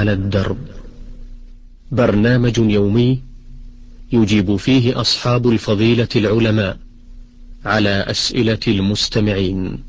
على الدرب، برنامج يومي يجيب فيه أصحاب الفضيلة العلماء على أسئلة المستمعين.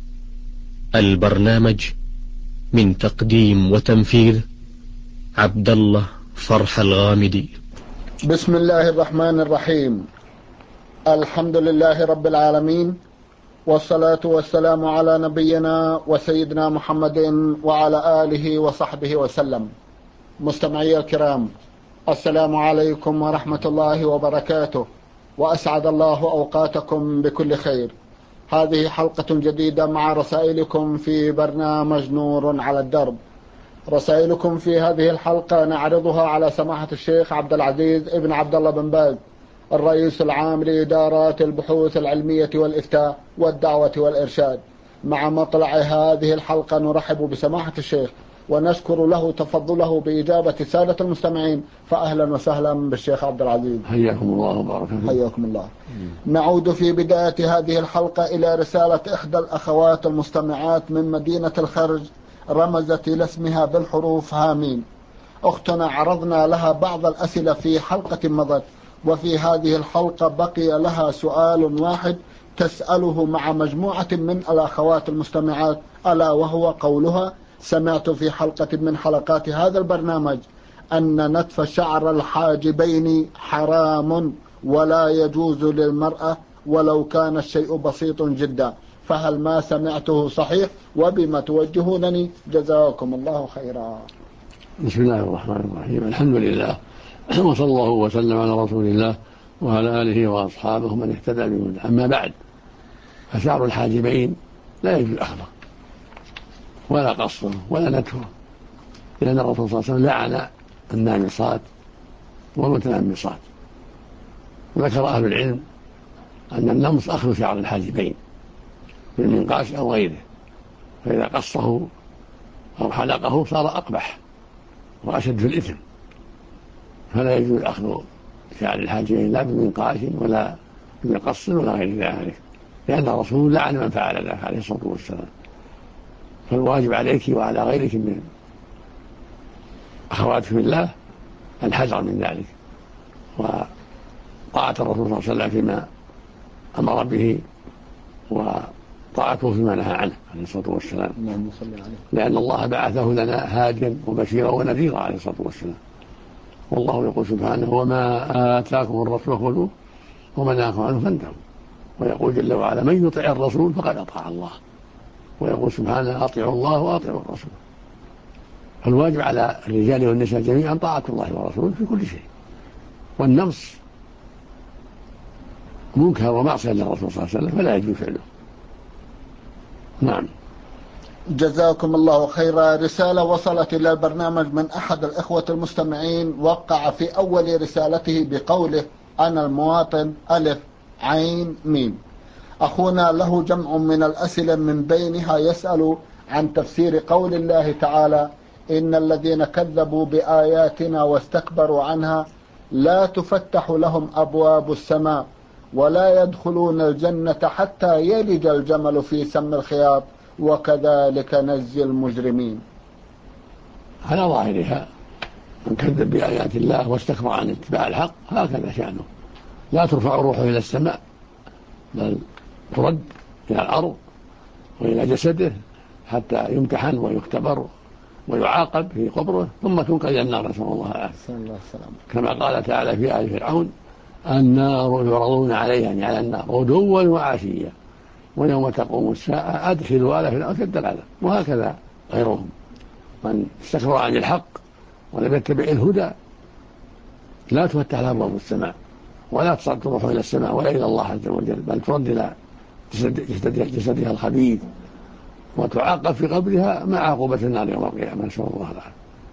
البرنامج من تقديم وتنفيذ عبد الله فرح الغامدي. بسم الله الرحمن الرحيم. الحمد لله رب العالمين، والصلاة والسلام على نبينا وسيدنا محمد وعلى آله وصحبه وسلم. مستمعي الكرام، السلام عليكم ورحمة الله وبركاته، وأسعد الله أوقاتكم بكل خير. هذه حلقة جديدة مع رسائلكم في برنامج نور على الدرب. رسائلكم في هذه الحلقة نعرضها على سماحة الشيخ عبد العزيز ابن عبد الله بن باز، الرئيس العام لإدارات البحوث العلمية والإفتاء والدعوة والإرشاد. مع مطلع هذه الحلقة نرحب بسماحة الشيخ ونشكر له تفضله بإجابة سادة المستمعين، فأهلا وسهلا بالشيخ عبد العزيز. حياكم الله وبارك فيكم. حياكم الله. نعود في بداية هذه الحلقة إلى رسالة إحدى الأخوات المستمعات من مدينة الخرج، رمزت إلى اسمها بالحروف هامين. أختنا عرضنا لها بعض الأسئلة في حلقة مضت، وفي هذه الحلقة بقي لها سؤال واحد تسأله مع مجموعة من الأخوات المستمعات، ألا وهو قولها: سمعت في حلقة من حلقات هذا البرنامج أن نتف شعر الحاجبين حرام ولا يجوز للمرأة ولو كان الشيء بسيط جدا، فهل ما سمعته صحيح؟ وبما توجهونني؟ جزاكم الله خيرا. بسم الله الرحمن الرحيم. الحمد لله، وصلى الله وسلم على رسول الله وعلى آله وأصحابه من اهتدى بهداه. أما بعد، فشعر الحاجبين لا يجوز أخذه ولا قصه ولا نتفه، لأن الرسول صلى الله عليه وسلم لعن النامصات والمتنمصات. وذكر أهل العلم أن النمص أخذ شعر الحاجبين بالمنقاش أو غيره، فإذا قصه أو حلقه صار أقبح وأشد في الإثم، فلا يجوز أخذ شعر الحاجبين لا بمنقاش ولا بقص ولا غير ذلك، لأن الرسول لعن من فعل ذلك عليه الصلاة والسلام. فالواجب عليك وعلى غيرك من أخواتك في الله الحذر من ذلك، وطاعة الرسول صلى الله عليه وسلم فيما أمر به، وطاعته فيما نهى عنه عليه الصلاة والسلام، لأن الله بعثه لنا هاديا وبشيرا ونذيرا عليه الصلاة والسلام. والله يقول سبحانه: وما آتاكم الرسول خذوه وما نهاكم عنه فانتهوا. ويقول جل وعلا: من يطع الرسول فقد أطاع الله. ويقول سبحانه: أطيعوا الله وأطيعوا الرسول. فالواجب على الرجال والنساء جميعا طاعة الله ورسوله في كل شيء، والنمص منكر ومعصية للرسول صلى الله عليه وسلم فلا يجوز فعله. نعم. جزاكم الله خيرا. رسالة وصلت إلى البرنامج من أحد الإخوة المستمعين، وقع في أول رسالته بقوله: أنا المواطن ألف عين ميم. أخونا له جمع من الأسئلة، من بينها يسأل عن تفسير قول الله تعالى: إن الذين كذبوا بآياتنا واستكبروا عنها لا تفتح لهم أبواب السماء ولا يدخلون الجنة حتى يلج الجمل في سم الخياط وكذلك نجزي المجرمين. على ظاهرها من كذب بآيات الله واستكبر عن اتباع الحق هكذا شأنه، لا ترفع روحه إلى السماء بل ترد إلى الأرض وإلى جسده حتى يمتحن ويختبر ويعاقب في قبره، ثم تنقل إلى النار، نسأل الله العافية. كما قال تعالى في آل فرعون: النار يعرضون عليها، يعني على النار، غدوا وعشيا ويوم تقوم الساعة أدخلوا آل فرعون أشد العذاب. وهكذا غيرهم من استكبر عن الحق ولم يتبع الهدى لا تفتح له أبواب السماء ولا تصعد روحه إلى السماء ولا إلى الله عز وجل، بل ترد إلى جسدها الخبيث وتعاقب في قبرها مع عقوبة النار يوم القيامة، نسأل الله العافية.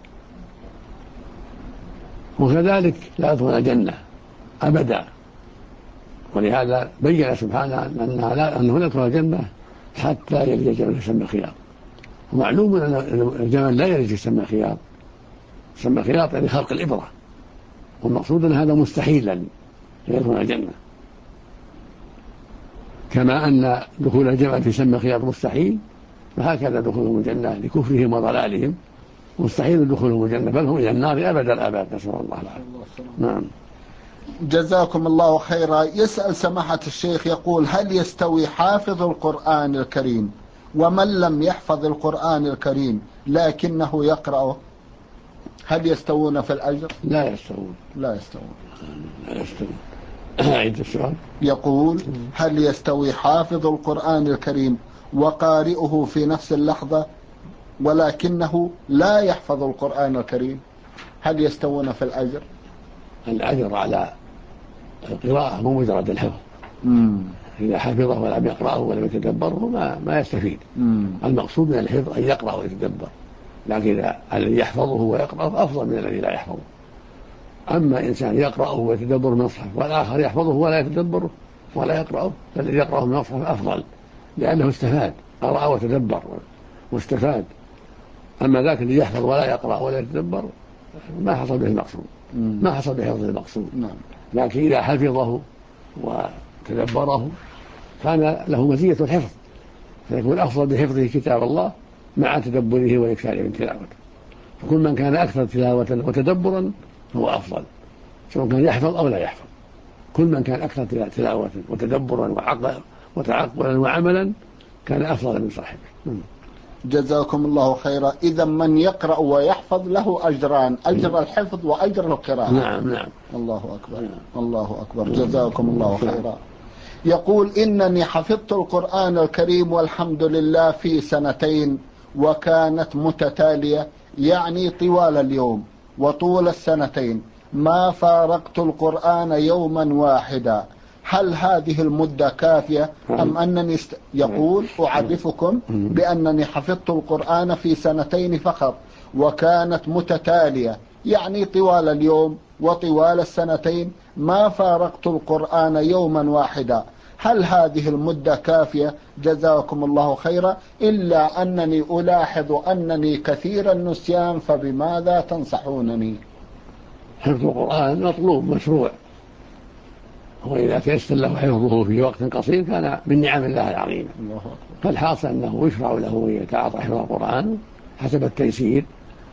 وكذلك لا يدخل الجنة أبدا، ولهذا بين سبحانه أنه لا يدخل الجنة حتى يلج الجمل في سم الخياط. ومعلوم أن الجمل لا يلج في سم الخياط، سم الخياط يعني خلق الإبرة، والمقصود أن هذا مستحيل أن يدخل الجنة، كما أن دخول الجمل في سم الخياط مستحيل، فهكذا دخولهم الجنة لكفرهم وضلالهم مستحيل دخولهم الجنة، بل هم إلى النار أبد الآباد، نسأل الله العافية. نعم. جزاكم الله خيرا. يسأل سماحة الشيخ يقول: هل يستوي حافظ القرآن الكريم ومن لم يحفظ القرآن الكريم لكنه يقرأه، هل يستوون في الأجر؟ لا يستوون. لا يستوون. لا يستوون. أعيد السؤال. يقول: هل يستوي حافظ القرآن الكريم وقارئه في نفس اللحظة ولكنه لا يحفظ القرآن الكريم، هل يستوون في الأجر؟ الأجر على القراءة مو مجرد الحفظ. إذا حفظه ولم يقرأه ولم يتدبره ما يستفيد. المقصود من الحفظ أن يقرأ ويتدبر، لكن إذا الذي يحفظه ويقرأه أفضل من الذي لا يحفظه. أما إنسان يقرأه ويتدبر من المصحف والآخر يحفظه ولا يتدبره ولا يقرأه، فالذي يقرأه من المصحف أفضل، لأنه استفاد، قرأ وتدبر واستفاد. أما ذاك الذي يحفظ ولا يقرأ ولا يتدبر ما حصل به المقصود، ما حصل بحفظ المقصود. لكن إذا حفظه وتدبره كان له مزية الحفظ، فيكون أفضل بحفظه كتاب الله مع تدبره والإكثار من تلاوته. فكل من كان أكثر تلاوة وتدبرا هو أفضل، سواء كان يحفظ أو لا يحفظ. كل من كان أكثر تلاوة وتدبرا وتعقلا وعملا كان أفضل من صاحبه. جزاكم الله خيرا. إذا من يقرأ ويحفظ له أجران: أجر الحفظ وأجر القراءة. نعم. الله أكبر. الله أكبر. جزاكم الله خيرا. يقول: إنني حفظت القرآن الكريم والحمد لله في 2 وكانت متتالية، يعني طوال اليوم وطول 2 ما فارقت القرآن يوما واحدا، هل هذه المدة كافية أم أنني يقول: أعرفكم بأنني حفظت القرآن في 2 فقط وكانت متتالية، يعني طوال اليوم وطوال 2 ما فارقت القرآن يوما واحدا، هل هذه المدة كافية؟ جزاكم الله خيرا، إلا أنني ألاحظ أنني كثير النسيان، فبماذا تنصحونني؟ حفظ القرآن مطلوب مشروع، وإذا تيسر له حفظه في وقت قصير كان من نعم الله العظيمة. فالحاصل أنه يشرع له أن يتعاطى حفظ القرآن حسب التيسير،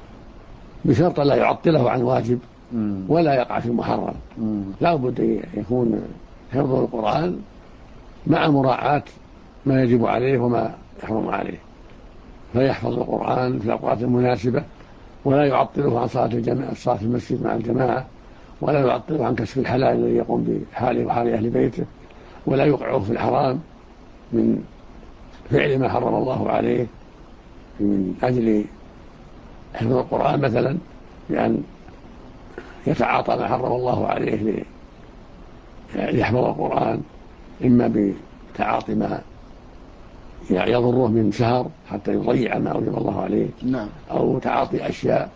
بشرط لا يعطله عن واجب ولا يقع في محرم. لا بد يكون حفظ القرآن مع مراعاة ما يجب عليه وما يحرم عليه، فيحفظ القرآن في الأوقات المناسبة ولا يعطله عن صلاة المسجد مع الجماعة، ولا يعطله عن كسب الحلال الذي يقوم بحاله وحال أهل بيته، ولا يوقعه في الحرام من فعل ما حرم الله عليه من أجل حفظ القرآن، مثلا بأن يتعاطى ما حرم الله عليه ليحفظ القرآن، إما بتعاطي ما يضره من سهر حتى يضيع ما أوجب الله عليه، أو تعاطي أشياء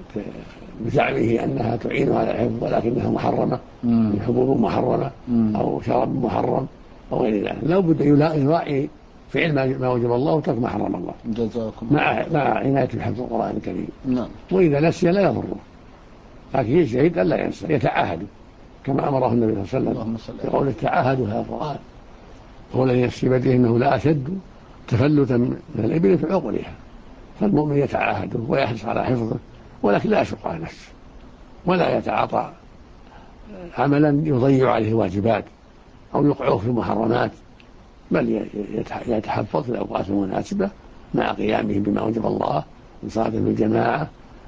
بزعمه أنها تعين على الحفظ ولكنها محرمة، من حبوب محرمة أو شراب محرم أو غير ذلك. لا بد يراعي فعل ما وجب الله وترك ما حرم الله، مع عناية بحفظ القرآن الكريم. وإذا نسي لا يضره، لكن يجتهد ألا ينسى، يتعاهد كما أمره النبي صلى الله عليه وسلم بقول: تعاهدوا هذا القرآن، هو الذي نفسي بيده إنه لا أشد تفلتا من الإبل في عقلها. فالمؤمن يتعاهده ويحرص على حفظه، ولكن لا يشق على نفسه ولا يتعاطى عملا يضيع عليه الواجبات أو يوقعه في المحرمات، بل يتحفظ في الأوقات المناسبة مع قيامه بما وجب الله من صلاة في الجماعة،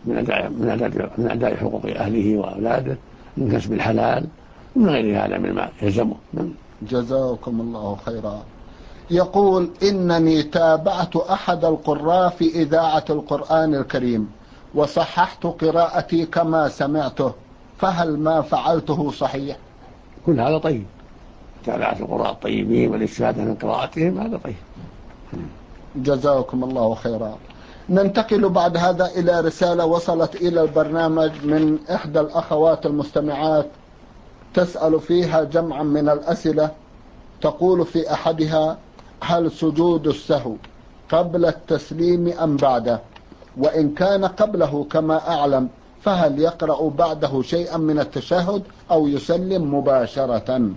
من أداء حقوق أهله وأولاده، من كسب الحلال، من غير هذا مما يلزمه. جزاكم الله خيرا. يقول: إنني تابعت أحد القراء في إذاعة القرآن الكريم وصححت قراءتي كما سمعته، فهل ما فعلته صحيح؟ كل هذا طيب، تابعت القراء الطيبين والاستفادة من قراءتهم، هذا طيب. جزاكم الله خيرا. ننتقل بعد هذا إلى رسالة وصلت إلى البرنامج من إحدى الأخوات المستمعات، تسأل فيها جمعا من الأسئلة. تقول في أحدها: هل سجود السهو قبل التسليم أم بعده؟ وإن كان قبله كما أعلم، فهل يقرأ بعده شيئا من التشهد أو يسلم مباشرة؟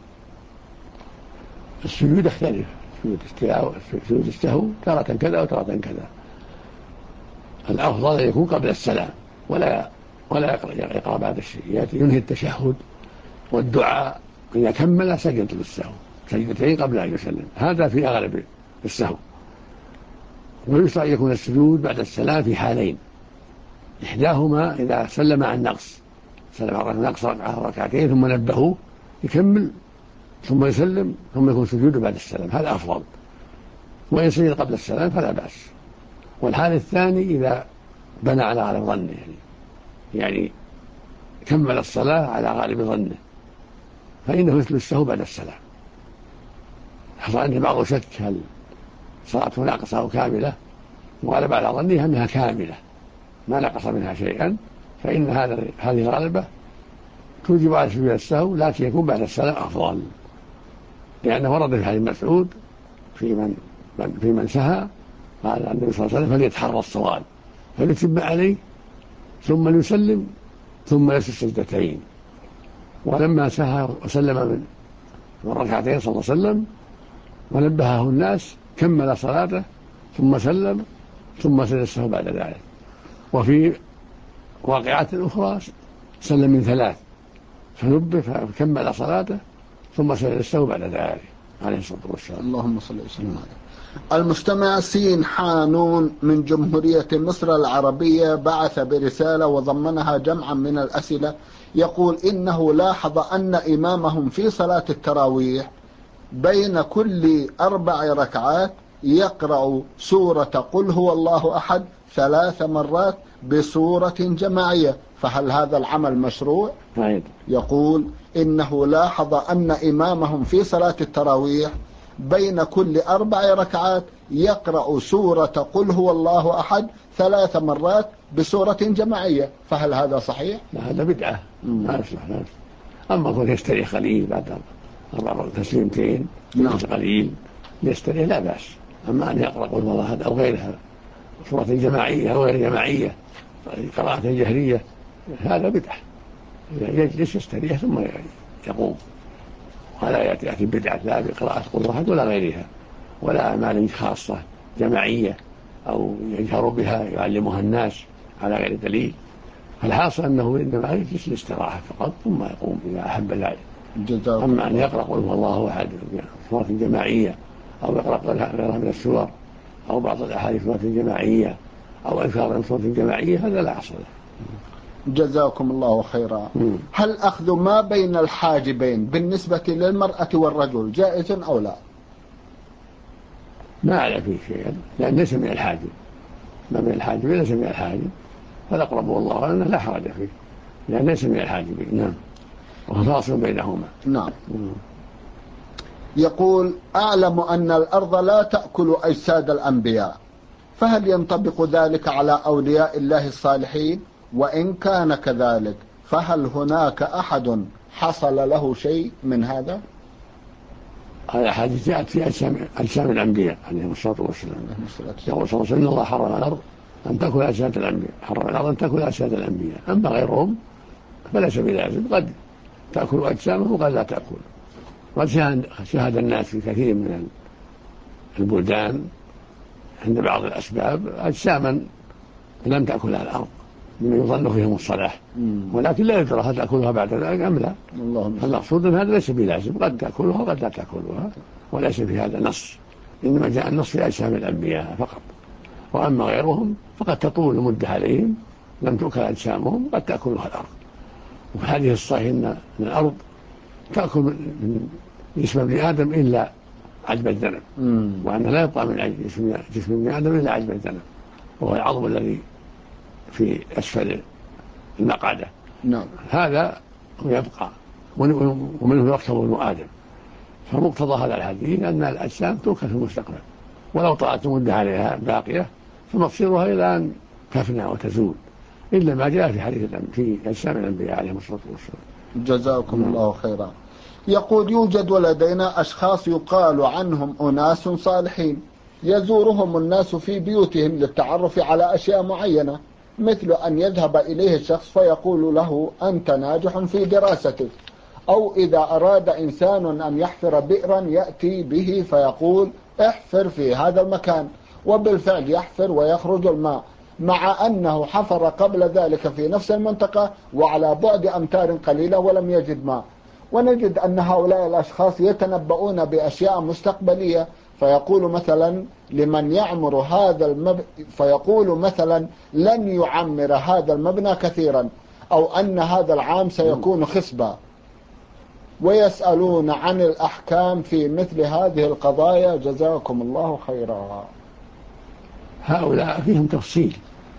السجود يختلف، سجود السهو تارة كذا وتارة كذا. الأفضل أن يكون قبل السلام ولا يقرأ بعد الشيء، يأتي ينهي التشهد والدعاء، إذا كمل سجد للسهو سجدتين قبل أن يسلم، هذا في أغلب السهو. ويشرع أن يكون السجود بعد السلام في حالين، إحداهما إذا سلم عن نقص، سلم عن نقص ركعة ركعتين ثم نبهوه يكمل ثم يسلم ثم يكون سجوده بعد السلام، هذا أفضل. وإن سجد قبل السلام فلا بأس. والحال الثاني إذا بنى على غالب ظنه، يعني كمل الصلاة على غالب ظنه، فإنه مثل السهو بعد السلام. حصل عنده بعض شك هل صلاته ناقصة أو كاملة، وغلب على ظنه أنها كاملة ما نقص منها شيئا، فإن هذه الغلبة توجب على سجود السهو، لكن يكون بعد السلام أفضل، لأنه ورد في حديث مسعود في من سهى قال النبي صلى الله عليه وسلم فليتحرى الصواب فليتم عليه ثم ليسلم ثم يسجد سجدتين. ولما سهى وسلم من ركعتين صلى الله عليه وسلم ونبهه الناس كمل صلاته ثم سلم ثم سجد السهو بعد ذلك. وفي واقعات أخرى سلم من 3 فنبه فكمل صلاته ثم سجد السهو بعد ذلك عليه الصلاة والسلام. اللهم صل وسلم عليه. المستمع سين حانون من جمهورية مصر العربية بعث برسالة وضمنها جمعا من الأسئلة، يقول إنه لاحظ أن إمامهم في صلاة التراويح بين كل 4 ركعات يقرأ سورة قل هو الله أحد 3 مرات بصورة جماعية، فهل هذا العمل مشروع؟ يقول إنه لاحظ أن إمامهم في صلاة التراويح بين كل 4 ركعات يقرأ سورة قل هو الله أحد 3 مرات بصورة جماعية، فهل هذا صحيح؟ لا، هذا بدعة ما يصلح. أما كون يستريح قليل بعد 4 تسليمتين قليل يستريح لا بأس. أما أن يقرأ قل هو الله أحد أو غيرها صورة جماعية أو غير جماعية قراءة جهرية هذا بدعة، يجلس يستريح ثم يقوم، ولا يأتي بدعة لا بقراءة قل واحد ولا غيرها ولا أعمال خاصة جماعية أو يجهر بها يعلمها الناس على غير دليل. فالحاصل أنه إنما يجلس الاستراحة فقط ثم يقوم إذا أحب ذلك. أما أن يقرأ قل هو الله أحد صورة جماعية أو يقرأ غيرها من السور أو بعض الأحاديث صورة جماعية أو أذكار من صورة جماعية هذا لا أصل له. جزاكم الله خيرا. هل أخذ ما بين الحاجبين بالنسبة للمرأة والرجل جائز أو لا؟ ما على فيه شيء، لأن ليس من الحاجب، ما بين الحاجبين ليس من الحاجب، فالأقرب والله أنه لا حرج فيه لأن ليس من الحاجبين. نعم، وهو فاصل بينهما. نعم. يقول أعلم أن الأرض لا تأكل أجساد الأنبياء، فهل ينطبق ذلك على أولياء الله الصالحين؟ وإن كان كذلك فهل هناك أحد حصل له شيء من هذا؟ هذا حديث جاءت في أجسام الأنبياء عليهم الصلاة والسلام. يقول صلى الله عليه وسلم إن الله حرم الأرض أن تأكل أجساد الأنبياء، حرم الأرض أن تأكل أجساد الأنبياء، أما غيرهم فليس بلازم، قد تأكل أجسامهم وقد لا تأكل. قد شاهد الناس في كثير من البلدان عند بعض الأسباب أجساما لم تأكلها الأرض مما يظن فيهم الصلاح، ولكن لا يدرى هل تأكلها بعد ذلك أم لا. المقصود أن هذا ليس بلازم، قد تأكلها وقد لا تأكلها، وليس في هذا نص، إنما جاء النص في أجسام الأنبياء فقط. وأما غيرهم فقد تطول المدة عليهم لم تؤكل أجسامهم قد تأكلها الأرض. وفي الحديث الصحيح أن الأرض تأكل من جسم ابن آدم إلا عجب الذنب، وأن لا يبقى من جسم ابن آدم إلا عجب الذنب، وهو العظم الذي في أسفل المقعدة. نعم. هذا يبقى ومنه يركب ابن آدم. فمقتضى هذا الحديث أن الأجسام تؤكل في المستقبل ولو طالت المدة عليها باقية فمصيرها إلى أن تفنى وتزول، إلا ما جاء في حديث في أجسام الأنبياء عليهم الصلاة والسلام. جزاكم الله خيرا. يقول يوجد لدينا أشخاص يقال عنهم أناس صالحين يزورهم الناس في بيوتهم للتعرف على أشياء معينة، مثل أن يذهب إليه الشخص فيقول له أنت ناجح في دراستك، أو إذا أراد إنسان أن يحفر بئرا يأتي به فيقول احفر في هذا المكان، وبالفعل يحفر ويخرج الماء. مع أنه حفر قبل ذلك في نفس المنطقة وعلى بعد أمتار قليلة ولم يجد ماء. ونجد أن هؤلاء الأشخاص يتنبؤون بأشياء مستقبلية، فيقول مثلا لمن يعمر هذا فيقول مثلا لن يعمر هذا المبنى كثيرا، أو أن هذا العام سيكون خصبا، ويسألون عن الأحكام في مثل هذه القضايا. جزاكم الله خيرا. هؤلاء فيهم تفصيل،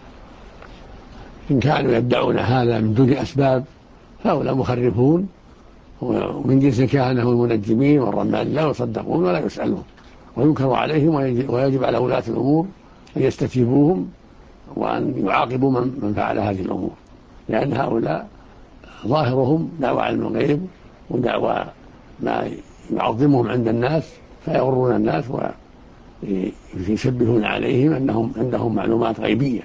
إن كانوا يدعون هذا من دون أسباب فهؤلاء مخرفون، ومن جنس الكهنة والمنجمين والرمال لا يصدقون ولا يسألون، وينكر عليهم، ويجب على ولاة الأمور أن يستتيبوهم وأن يعاقبوا من فعل هذه الأمور، لأن هؤلاء ظاهرهم دعوى علم الغيب ودعوى ما يعظمهم عند الناس فيغرون الناس ويشبهون عليهم أنهم عندهم معلومات غيبية.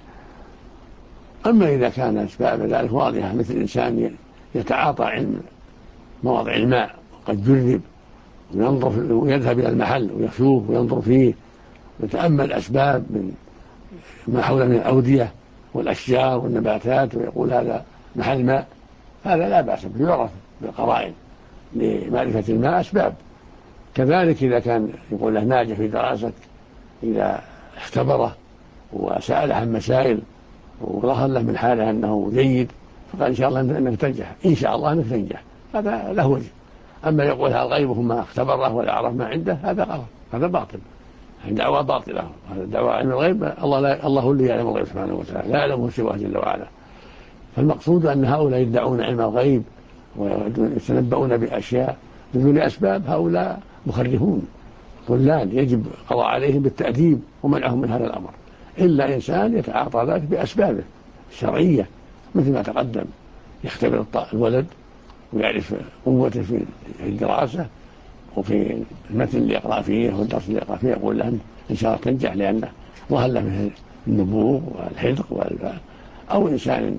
أما إذا كان أسباب ذلك واضحة، مثل إنسان يتعاطى علم مواضع الماء وقد جرب وينظر ويذهب إلى المحل ويشوف وينظر فيه ويتأمل الأسباب من ما حوله من الأودية والأشجار والنباتات ويقول هذا محل ماء، هذا لا بأس به، يعرف بالقرائن لمعرفة الماء أسباب. كذلك إذا كان يقول له ناجح في دراسة، إذا اختبره وسأله عن مسائل وظهر له من حاله أنه جيد فقال إن شاء الله أنك تنجح، إن شاء الله أنك تنجح، هذا له وجه. أما يقول هذا الغيب ما اختبره ولا عرف ما عنده، هذا غلط، هذا باطل، دعوة باطلة. هذا دعوة علم الغيب، الله هو اللي يعلم الغيب سبحانه وتعالى، لا يعلمه سواه جل وعلا. فالمقصود أن هؤلاء يدعون علم الغيب ويتنبؤون بأشياء بدون أسباب، هؤلاء مخرفون ضلال، يجب القضاء عليهم بالتأديب ومنعهم من هذا الأمر، إلا إنسان يتعاطى ذلك بأسبابه الشرعية، مثل ما تقدم، يختبر الولد ويعرف قوته في الدراسة وفي المتن اللي يقرأ فيه والدرس اللي يقرأ فيه، يقول له إن شاء الله تنجح لأنه ظهر له من النبوغ والحذق أو إنسان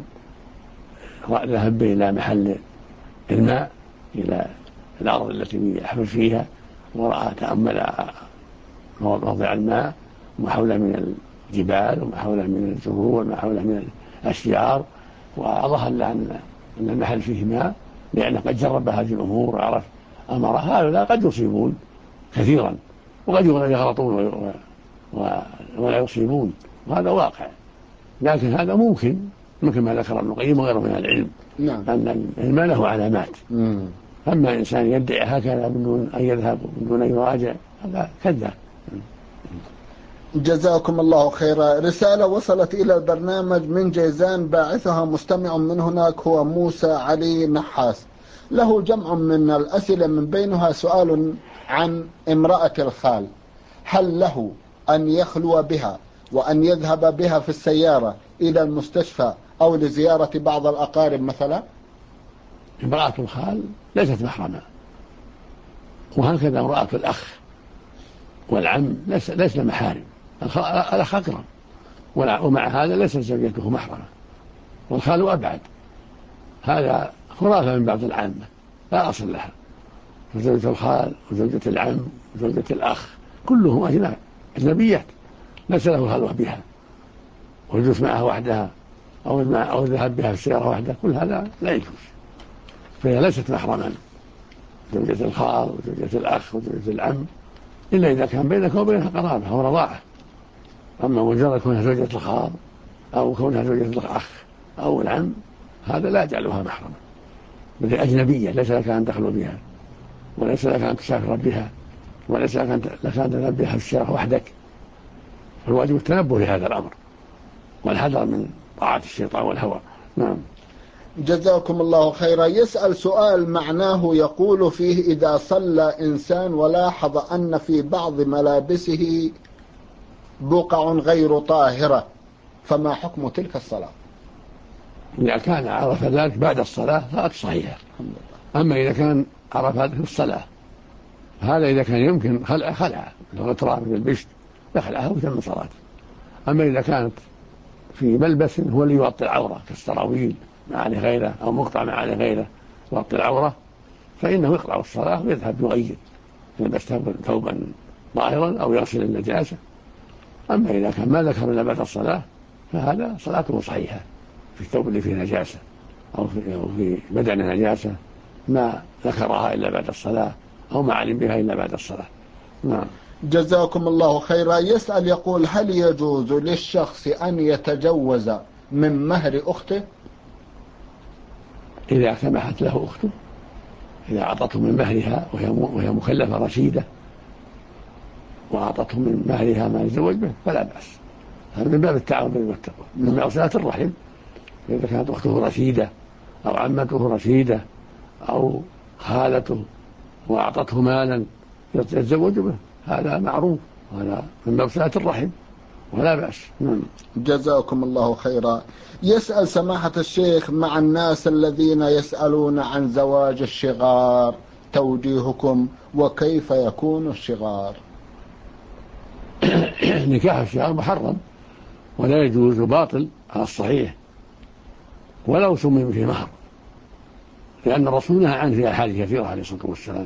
ذهب إلى محل الماء، إلى الأرض التي يحفر فيها ورأى تأمل موضع الماء وما حوله من الجبال وما حوله من الزهور وما حوله من الأشجار، وظهر له أن المحل فيه ماء لأنه قد جرب هذه الأمور وعرف أمر. هؤلاء قد يصيبون كثيرا وقد يغلطون ولا يصيبون، وهذا واقع، لكن هذا ممكن ما ذكر ابن القيم وغيره من العلم، أن العلم له علامات. أما إنسان يدعي هكذا من دون أن يذهب ومن دون أن يراجع، هذا كذاب. جزاكم الله خيرا. رسالة وصلت إلى البرنامج من جيزان، باعثها مستمع من هناك هو موسى علي نحاس، له جمع من الأسئلة، من بينها سؤال عن امرأة الخال، هل له أن يخلو بها وأن يذهب بها في السيارة إلى المستشفى أو لزيارة بعض الأقارب مثلا؟ امرأة الخال ليست محرمة، وهكذا امرأة الأخ والعم ليس محارم، الأخ أقرب، ومع هذا ليست زوجته محرمة، والخال أبعد، هذا خرافة من بعض العامة لا أصل لها. فزوجة الخال وزوجة العم وزوجة الأخ كلهم أجنبيات، ليس له خلوة بها والجلوس معها وحدها أو الذهاب بها في السيارة وحدها، كل هذا لا يجوز، فهي ليست محرما، زوجة الخال وزوجة الأخ وزوجة العم، إلا إذا كان بينك وبينها قرابة أو رضاعة. أما مجرد كونها زوجة الخال أو كونها زوجة الأخ أو العم، هذا لا يجعلها محرما، بل أجنبية، ليس لك أن تخلو بها، وليس لك أن تسافر بها، وليس لك أن تذهب بها في السيارة وحدك. فالواجب التنبه لهذا الأمر والحذر من طاعة الشيطان والهوى. نعم. جزاكم الله خيرا. يسأل سؤال معناه يقول فيه: إذا صلى إنسان ولاحظ أن في بعض ملابسه بقع غير طاهرة، فما حكم تلك الصلاة؟ إذا كان عرف ذلك بعد الصلاة فقد صحيحة، أما إذا كان عرف ذلك في الصلاة، هذا إذا كان يمكن خلع الغطراء من البشت يخلعها وتم صلاته. أما إذا كانت في ملبس هو اللي يغطي العورة كالسراويل ما عليه غيره أو مقطع ما عليه غيره يغطي العورة، فإنه يقطع الصلاة ويذهب يغير، يلبس ثوبا ظاهرا أو يغسل النجاسة. أما إذا كان ما ذكر إلا بعد الصلاة فهذا صلاته صحيحة في الثوب اللي فيه نجاسة أو في بدن نجاسة ما ذكرها إلا بعد الصلاة أو ما علم بها إلا بعد الصلاة. نعم. جزاكم الله خيرا. يسأل يقول: هل يجوز للشخص أن يتجوز من مهر أخته؟ إذا سمحت له أخته، إذا أعطته من مهرها وهي مكلفة رشيدة وأعطته من مهرها ما يتزوج به فلا بأس. هذا من باب التعاون بالبر والتقوى، من باب صلة الرحم. إذا كانت أخته رشيدة أو عمته رشيدة أو خالته وأعطته مالا يتزوج به، هذا معروف، وهذا من باب صلة الرحم ولا بأس. جزاكم الله خيرا. يسأل سماحة الشيخ: مع الناس الذين يسألون عن زواج الشغار توجيهكم، وكيف يكون الشغار؟ نكاح الشغار محرم ولا يجوز باطل على الصحيح ولو سمي فيه مهر، لأن الرسول نهى عنه في أحاديث كثيرة عليه الصلاة والسلام.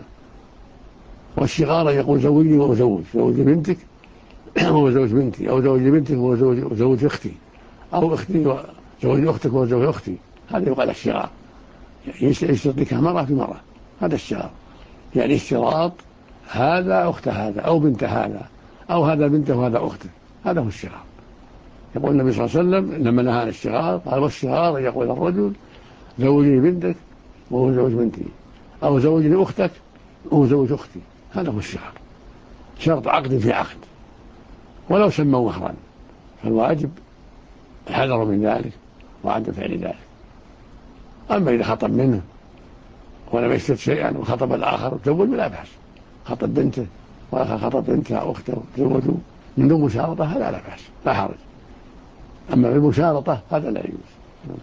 والشغار يقول زوجني وأزوج، زوج بنتك وزوج بنتي، أو زوج بنتك وزوج أختي، أو أختي وزوج أختك وزوج أختي، هذا يقال الشغار. يشترط نكاح مرأة في مرأة، هذا الشغار، يعني اشتراط هذا أخت هذا أو بنت هذا أو هذا بنته وهذا أخته، هذا هو الشغار. يقول النبي صلى الله عليه وسلم لما نهى عن الشغار قال: والشغار يقول الرجل زوجني بنتك وهو زوج بنتي، أو زوجني أختك وهو زوج أختي، هذا هو الشغار، شرط عقد في عقد ولو سموا مهرا، فالواجب الحذر من ذلك وعدم فعل ذلك. أما إذا خطب منه ولم يشترط شيئا وخطب الآخر تزوج لا بأس، خطب بنته وآخر خطب بنته أو أخته تزوجوا من دون مشارطة، هذا لا بأس لا حرج. أما بالمشارطة هذا لا يجوز.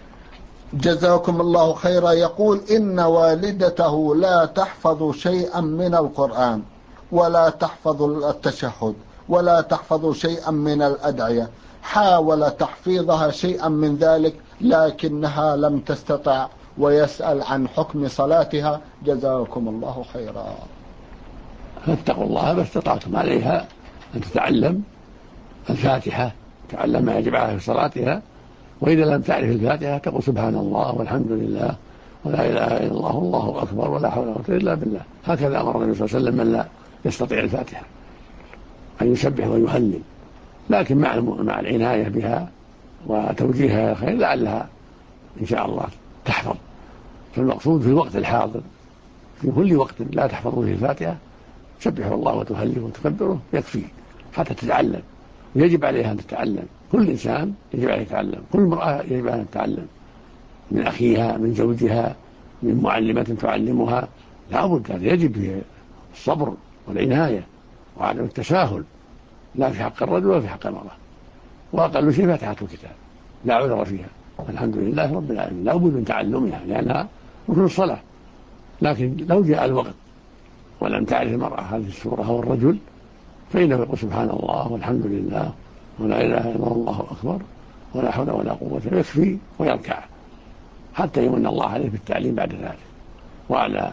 جزاكم الله خيرا. يقول: إن والدته لا تحفظ شيئا من القرآن ولا تحفظ التشهد ولا تحفظ شيئا من الأدعية، حاول تحفيظها شيئا من ذلك لكنها لم تستطع، ويسأل عن حكم صلاتها. جزاكم الله خيرا. فاتقوا الله ما استطعتم، عليها أن تتعلم الفاتحة، تتعلم ما يجب عليها في صلاتها، وإذا لم تعرف الفاتحة تقول سبحان الله والحمد لله ولا إله إلا الله والله أكبر ولا حول ولا قوة إلا بالله. هكذا أمر النبي صلى الله عليه وسلم من لا يستطيع الفاتحة أن يسبح ويهلل، لكن مع العناية بها وتوجيهها إلى الخير لعلها إن شاء الله تحفظ. فالمقصود في الوقت الحاضر في كل وقت لا تحفظ فيه الفاتحة تسبح الله وتهلله وتكبره يكفي حتى تتعلم. يجب عليها أن تتعلم، كل إنسان يجب عليه يتعلم، كل امرأة يجب عليها أن تتعلم من أخيها من زوجها من معلمة تعلمها. لا بد، هذا يجب فيه الصبر والعناية وعدم التساهل، لا في حق الرجل ولا في حق المرأة، وأقل شيء فاتحة الكتاب لا عذر فيها. الحمد لله رب العالمين، لا بد من تعلمها لأنها ركن الصلاة. لكن لو جاء الوقت ولم تعرف المرأة هذه السورة أو الرجل فإنه يقول سبحان الله والحمد لله ولا إله إلا الله أكبر ولا حول ولا قوة، يكفي ويركع حتى يمن الله عليه بالتعليم بعد ذلك. وعلى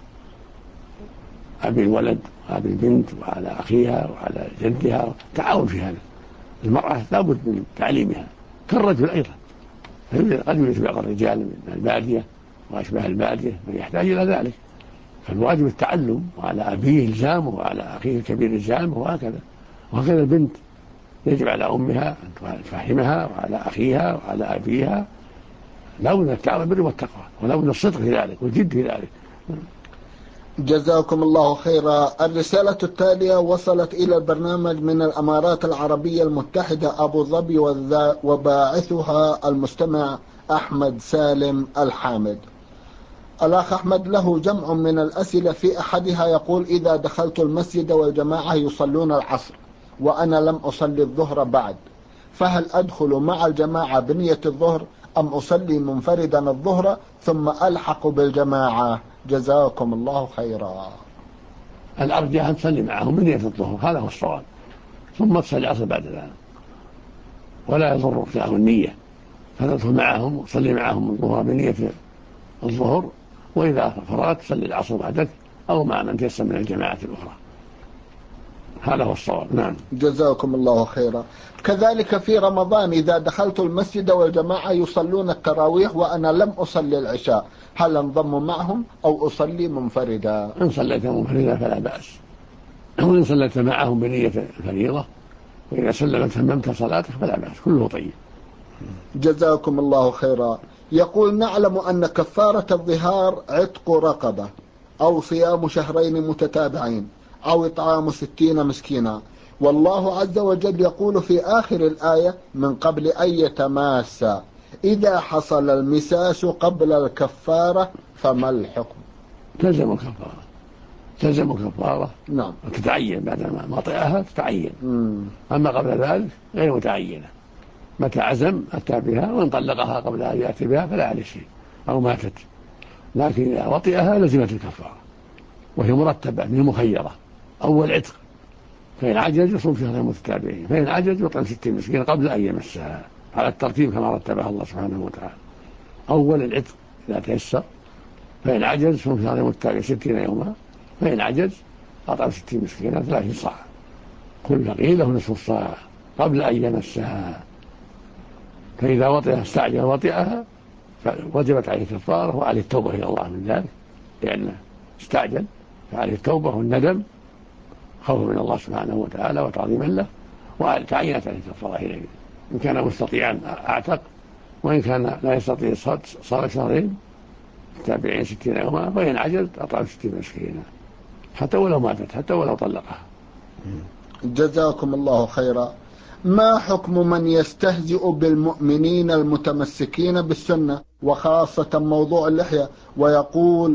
أبي الولد وأبي البنت وعلى أخيها وعلى جدها تعاون في هذا. المرأة لا بد من تعليمها كالرجل أيضا، قد يوجد بعض الرجال من البادية وأشباه البادية من يحتاج إلى ذلك، فالواجب التعلم، وعلى أبيه إلزامه وعلى أخيه الكبير إلزامه، وهكذا البنت يجب على أمها أن تفهمها وعلى أخيها وعلى أبيها. لا بد من التعاون بالبر والتقوى ولا بد من الصدق في ذلك والجد في ذلك. جزاكم الله خيرا. الرسالة التالية وصلت إلى البرنامج من الأمارات العربية المتحدة أبو ظبي، وباعثها المستمع أحمد سالم الحامد. الأخ أحمد له جمع من الأسئلة، في أحدها يقول: إذا دخلت المسجد والجماعة يصلون العصر وأنا لم أصلي الظهر بعد، فهل أدخل مع الجماعة بنية الظهر أم أصلي منفردا الظهر ثم ألحق بالجماعة؟ جزاكم الله خيرا. الأرجح أن تصلي معهم بنية الظهر، هذا هو الصواب، ثم تصلي العصر بعد ذلك، ولا يضر له النية، فتدخل معهم وتصلي معهم الظهر بنية الظهر، وإذا فرغت تصلي العصر بعدك أو مع من تيسر من الجماعة الأخرى. هذا هو الصواب. نعم. جزاكم الله خيرا. كذلك في رمضان إذا دخلت المسجد والجماعة يصلون التراويح وأنا لم أصلي العشاء، هل انضم معهم أو أصلي منفردا؟ إن صليت منفردا فلا بأس، وإن صليت معهم بنية الفريضة، وإذا سلمت هممت صلاتك فلا بأس، كله طيب. جزاكم الله خيرا. يقول: نعلم أن كفارة الظهار عتق رقبة أو صيام شهرين متتابعين أو إطعام 60 مسكينا، والله عز وجل يقول في آخر الآية: من قبل أن يتماسا، إذا حصل المساس قبل الكفارة فما الحكم؟ تلزم الكفارة، تلزم كفارة. نعم. وتتعين بعد ما طئها تتعين. أما قبل ذلك غير متعينة، متى عزم أتى بها، وإن طلقها قبل أن يأتي بها فلا عليه شيء أو ماتت. لكن إذا وطئها لزمت الكفارة، وهي مرتبة من مخيرة. أول عتق، فإن عجز يصوم شهرين متتابعين، فإن عجز يطعم 60 مسكين قبل أن يمسها، على الترتيب كما رتبها الله سبحانه وتعالى. أول العتق إذا تيسر، فإن عجز يصوم شهرين متتابعين 60 يوما، فإن عجز أطعم 60 مسكينا 30 صاع، كل فقير له نصف الصاع قبل أن يمسها. فإذا وطئها استعجل وطئها فوجبت عليه الكفارة وعليه التوبة إلى الله من ذلك، لأنه استعجل، فعليه التوبة والندم خوفا من الله سبحانه وتعالى وتعظيما له، وتعينت عليه الكفارة حينئذ. إن كان مستطيعا أعتق، وإن كان لا يستطيع صار شهرين متتابعين 60 يوما، وإن عجز أطعم 60 مسكينا، حتى ولو ماتت، حتى ولو طلقها. جزاكم الله خيرا. ما حكم من يستهزئ بالمؤمنين المتمسكين بالسنة وخاصة موضوع اللحية، ويقول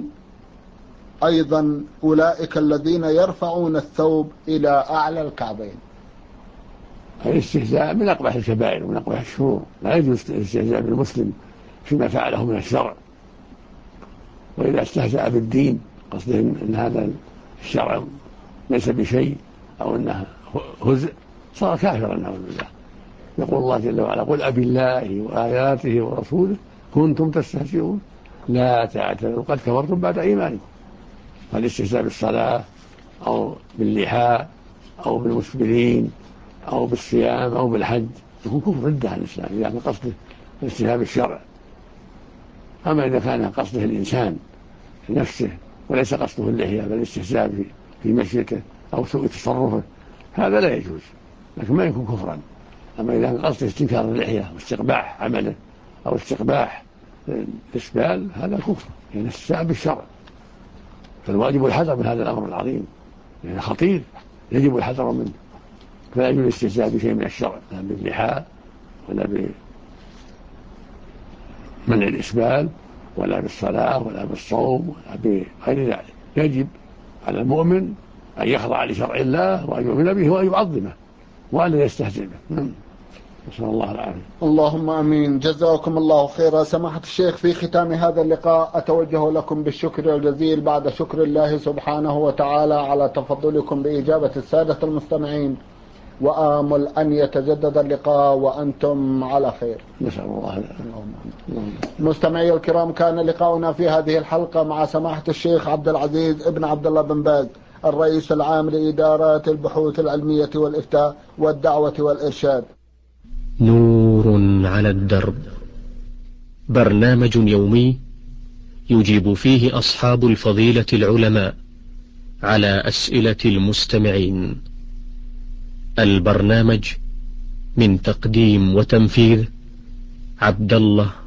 أيضا أولئك الذين يرفعون الثوب إلى أعلى الكعبين؟ الاستهزاء من أقبح الكبائر ومن أقبح الشرور، لا يجوز الاستهزاء بالمسلم فيما فعله من الشرع. وإذا استهزأ بالدين قصده أن هذا الشرع ليس بشيء أو أنه هزء، صار كافرا نعوذ بالله. يقول الله جل وعلا: قل أبي الله وآياته ورسوله كنتم تستهزئون لا تعتذروا قد كفرتم بعد إيمانكم. فالاستهزاء بالصلاة أو باللحى أو بالمسبلين أو بالصيام أو بالحج يكون كفر ضد الإسلام إذا كان قصده الاستهزاء بالشرع. أما إذا كان قصده الإنسان نفسه وليس قصده اللحية بل الاستهزاء في مشيته أو سوء تصرفه، هذا لا يجوز، لكن ما يكون كفرا. أما إذا كان قصده استنكار اللحية واستقباح عمله أو استقباح الإسبال، هذا كفر، يعني استهزاء بالشرع. فالواجب الحذر من هذا الأمر العظيم، يعني خطير، يجب الحذر منه. فلا يجوز الاستهزاء بشيء من الشرع، لا باللحى ولا بمنع الإسبال ولا بالصلاة ولا بالصوم ولا بغير ذلك. يجب على المؤمن أن يخضع لشرع الله وأن يؤمن به وأن يعظمه وأن لا يستهزئ به. نسأل الله العافية. اللهم امين. جزاكم الله خيرا. سماحة الشيخ، في ختام هذا اللقاء اتوجه لكم بالشكر الجزيل بعد شكر الله سبحانه وتعالى على تفضلكم باجابة السادة المستمعين، وآمل أن يتجدد اللقاء وأنتم على خير. نسأل الله. مستمعي الكرام، كان لقاؤنا في هذه الحلقة مع سماحة الشيخ عبد العزيز ابن عبد الله بن باز، الرئيس العام لإدارات البحوث العلمية والإفتاء والدعوة والإرشاد. نور على الدرب، برنامج يومي يجيب فيه أصحاب الفضيلة العلماء على أسئلة المستمعين. البرنامج من تقديم وتنفيذ عبد الله